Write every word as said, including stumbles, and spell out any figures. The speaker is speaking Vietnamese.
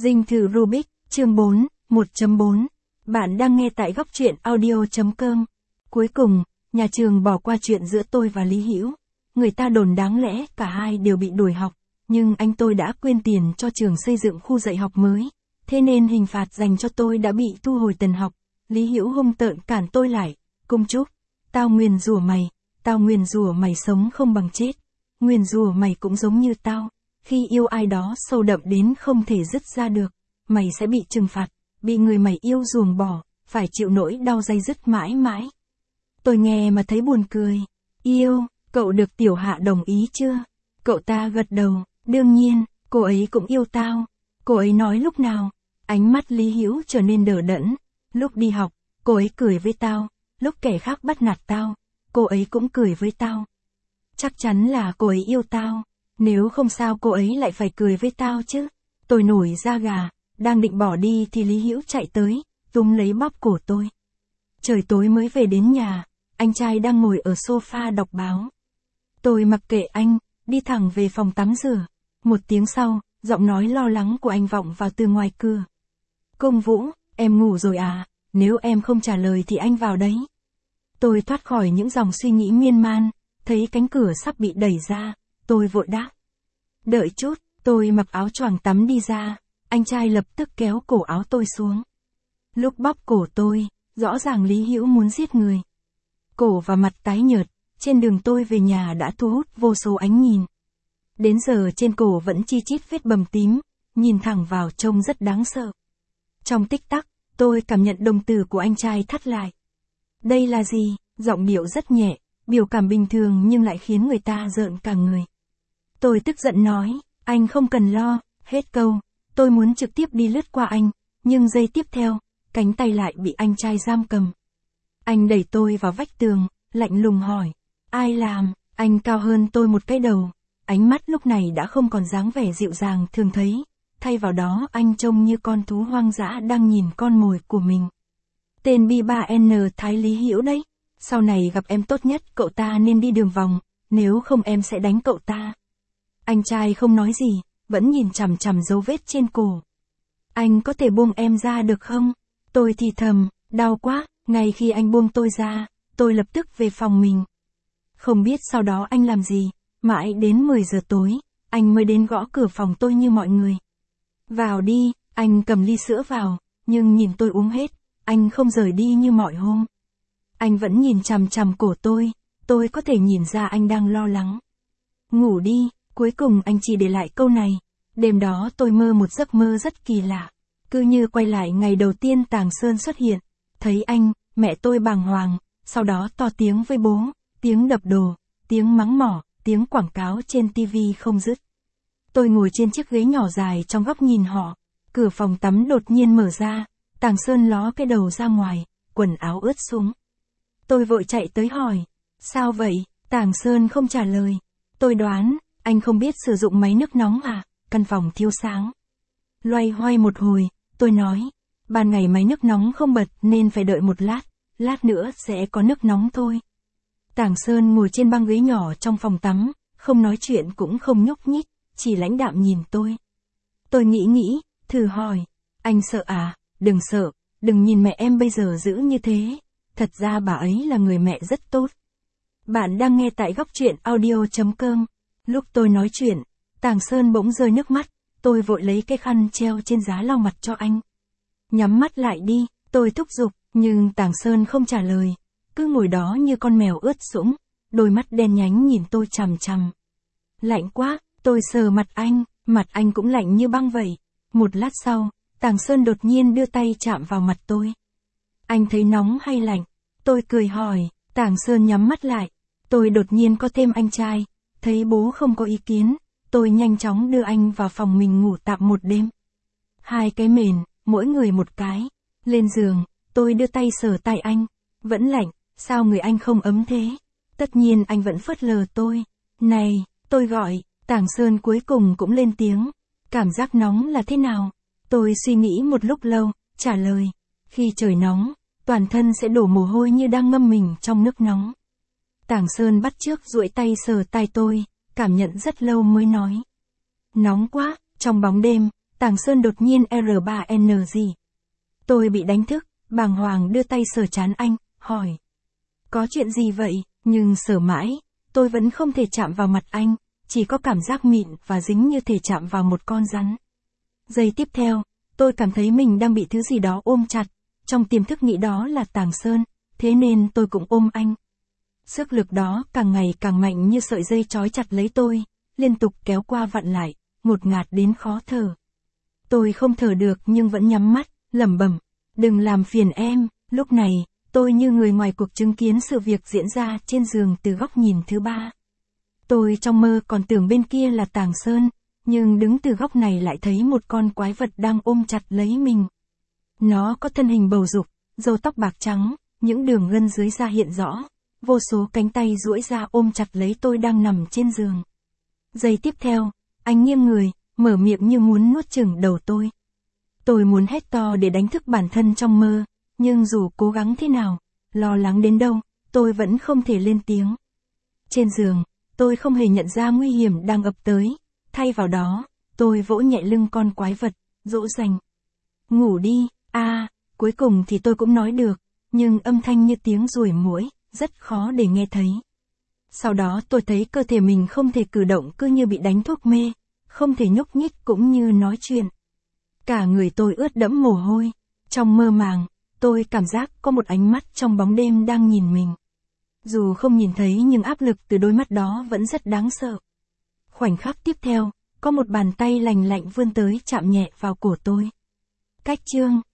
Dinh thự Rubik, chương bốn, một chấm bốn. Bạn đang nghe tại góc truyện audio chấm com. Cuối cùng, nhà trường bỏ qua chuyện giữa tôi và Lý Hữu. Người ta đồn đáng lẽ cả hai đều bị đuổi học, nhưng anh tôi đã quyên tiền cho trường xây dựng khu dạy học mới. Thế nên hình phạt dành cho tôi đã bị thu hồi tiền học. Lý Hữu hung tợn cản tôi lại. Cung Trúc, tao nguyền rủa mày, tao nguyền rủa mày sống không bằng chết. Nguyền rủa mày cũng giống như tao. Khi yêu ai đó sâu đậm đến không thể dứt ra được, mày sẽ bị trừng phạt, bị người mày yêu ruồng bỏ, phải chịu nỗi đau day dứt mãi mãi. Tôi nghe mà thấy buồn cười. Yêu, cậu được Tiểu Hạ đồng ý chưa? Cậu ta gật đầu, đương nhiên, cô ấy cũng yêu tao. Cô ấy nói lúc nào? Ánh mắt Lý Hữu trở nên đờ đẫn. Lúc đi học, cô ấy cười với tao, lúc kẻ khác bắt nạt tao, cô ấy cũng cười với tao. Chắc chắn là cô ấy yêu tao. Nếu không sao cô ấy lại phải cười với tao chứ. Tôi nổi da gà, đang định bỏ đi thì Lý Hữu chạy tới, túm lấy bóp cổ tôi. Trời tối mới về đến nhà, anh trai đang ngồi ở sofa đọc báo. Tôi mặc kệ anh, đi thẳng về phòng tắm rửa. Một tiếng sau, giọng nói lo lắng của anh vọng vào từ ngoài cửa. Công Vũ, em ngủ rồi à? Nếu em không trả lời thì anh vào đấy. Tôi thoát khỏi những dòng suy nghĩ miên man, thấy cánh cửa sắp bị đẩy ra. Tôi vội đáp. Đợi chút, tôi mặc áo choàng tắm đi ra, anh trai lập tức kéo cổ áo tôi xuống. Lúc bóp cổ tôi, rõ ràng Lý Hữu muốn giết người. Cổ và mặt tái nhợt, trên đường tôi về nhà đã thu hút vô số ánh nhìn. Đến giờ trên cổ vẫn chi chít vết bầm tím, nhìn thẳng vào trông rất đáng sợ. Trong tích tắc, tôi cảm nhận đồng tử của anh trai thắt lại. Đây là gì? Giọng điệu rất nhẹ, biểu cảm bình thường nhưng lại khiến người ta rợn cả người. Tôi tức giận nói, anh không cần lo, hết câu, tôi muốn trực tiếp đi lướt qua anh, nhưng giây tiếp theo, cánh tay lại bị anh trai giam cầm. Anh đẩy tôi vào vách tường, lạnh lùng hỏi, ai làm? Anh cao hơn tôi một cái đầu, ánh mắt lúc này đã không còn dáng vẻ dịu dàng thường thấy, thay vào đó anh trông như con thú hoang dã đang nhìn con mồi của mình. Tên B ba N Thái Lý Hữu đấy, sau này gặp em tốt nhất cậu ta nên đi đường vòng, nếu không em sẽ đánh cậu ta. Anh trai không nói gì, vẫn nhìn chằm chằm dấu vết trên cổ. Anh có thể buông em ra được không? Tôi thì thầm, đau quá, ngay khi anh buông tôi ra, tôi lập tức về phòng mình. Không biết sau đó anh làm gì, mãi đến mười giờ tối, anh mới đến gõ cửa phòng tôi như mọi người. Vào đi, anh cầm ly sữa vào, nhưng nhìn tôi uống hết, anh không rời đi như mọi hôm. Anh vẫn nhìn chằm chằm cổ tôi, tôi có thể nhìn ra anh đang lo lắng. Ngủ đi. Cuối cùng anh chỉ để lại câu này. Đêm đó tôi mơ một giấc mơ rất kỳ lạ. Cứ như quay lại ngày đầu tiên Tàng Sơn xuất hiện. Thấy anh, mẹ tôi bàng hoàng, sau đó to tiếng với bố, tiếng đập đồ, tiếng mắng mỏ, tiếng quảng cáo trên tivi không dứt. Tôi ngồi trên chiếc ghế nhỏ dài trong góc nhìn họ. Cửa phòng tắm đột nhiên mở ra, Tàng Sơn ló cái đầu ra ngoài, quần áo ướt sũng. Tôi vội chạy tới hỏi, sao vậy? Tàng Sơn không trả lời. Tôi đoán, anh không biết sử dụng máy nước nóng à, căn phòng thiếu sáng. Loay hoay một hồi, tôi nói, ban ngày máy nước nóng không bật nên phải đợi một lát, lát nữa sẽ có nước nóng thôi. Tàng Sơn ngồi trên băng ghế nhỏ trong phòng tắm, không nói chuyện cũng không nhúc nhích, chỉ lãnh đạm nhìn tôi. Tôi nghĩ nghĩ, thử hỏi, anh sợ à? Đừng sợ, đừng nhìn mẹ em bây giờ dữ như thế, thật ra bà ấy là người mẹ rất tốt. Bạn đang nghe tại góc truyện audio chấm com. Lúc tôi nói chuyện, Tàng Sơn bỗng rơi nước mắt, tôi vội lấy cái khăn treo trên giá lau mặt cho anh. Nhắm mắt lại đi, tôi thúc giục, nhưng Tàng Sơn không trả lời, cứ ngồi đó như con mèo ướt sũng, đôi mắt đen nhánh nhìn tôi chằm chằm. Lạnh quá, tôi sờ mặt anh, mặt anh cũng lạnh như băng vậy. Một lát sau, Tàng Sơn đột nhiên đưa tay chạm vào mặt tôi. Anh thấy nóng hay lạnh? Tôi cười hỏi, Tàng Sơn nhắm mắt lại, tôi đột nhiên có thêm anh trai. Thấy bố không có ý kiến, tôi nhanh chóng đưa anh vào phòng mình ngủ tạm một đêm. Hai cái mền, mỗi người một cái. Lên giường, tôi đưa tay sờ tay anh. Vẫn lạnh, sao người anh không ấm thế? Tất nhiên anh vẫn phớt lờ tôi. Này, tôi gọi, Tàng Sơn cuối cùng cũng lên tiếng. Cảm giác nóng là thế nào? Tôi suy nghĩ một lúc lâu, trả lời. Khi trời nóng, toàn thân sẽ đổ mồ hôi như đang ngâm mình trong nước nóng. Tàng Sơn bắt chước duỗi tay sờ tai tôi, cảm nhận rất lâu mới nói. Nóng quá, trong bóng đêm, Tàng Sơn đột nhiên R ba N G. Tôi bị đánh thức, bàng hoàng đưa tay sờ trán anh, hỏi. Có chuyện gì vậy? Nhưng sờ mãi, tôi vẫn không thể chạm vào mặt anh, chỉ có cảm giác mịn và dính như thể chạm vào một con rắn. Giây tiếp theo, tôi cảm thấy mình đang bị thứ gì đó ôm chặt, trong tiềm thức nghĩ đó là Tàng Sơn, thế nên tôi cũng ôm anh. Sức lực đó càng ngày càng mạnh như sợi dây trói chặt lấy tôi, liên tục kéo qua vặn lại, ngột ngạt đến khó thở. Tôi không thở được nhưng vẫn nhắm mắt, lẩm bẩm, đừng làm phiền em. Lúc này, tôi như người ngoài cuộc chứng kiến sự việc diễn ra trên giường từ góc nhìn thứ ba. Tôi trong mơ còn tưởng bên kia là Tàng Sơn, nhưng đứng từ góc này lại thấy một con quái vật đang ôm chặt lấy mình. Nó có thân hình bầu dục, râu tóc bạc trắng, những đường gân dưới da hiện rõ, vô số cánh tay duỗi ra ôm chặt lấy tôi đang nằm trên giường. Giây tiếp theo, anh nghiêng người, mở miệng như muốn nuốt chửng đầu tôi. Tôi muốn hét to để đánh thức bản thân trong mơ, nhưng dù cố gắng thế nào, lo lắng đến đâu, tôi vẫn không thể lên tiếng. Trên giường, tôi không hề nhận ra nguy hiểm đang ập tới, thay vào đó, tôi vỗ nhẹ lưng con quái vật, dỗ dành. Ngủ đi, a à, cuối cùng thì tôi cũng nói được, nhưng âm thanh như tiếng ruồi muỗi, rất khó để nghe thấy. Sau đó tôi thấy cơ thể mình không thể cử động cứ như bị đánh thuốc mê, không thể nhúc nhích cũng như nói chuyện. Cả người tôi ướt đẫm mồ hôi, trong mơ màng, tôi cảm giác có một ánh mắt trong bóng đêm đang nhìn mình. Dù không nhìn thấy nhưng áp lực từ đôi mắt đó vẫn rất đáng sợ. Khoảnh khắc tiếp theo, có một bàn tay lành lạnh vươn tới chạm nhẹ vào cổ tôi. Cách chương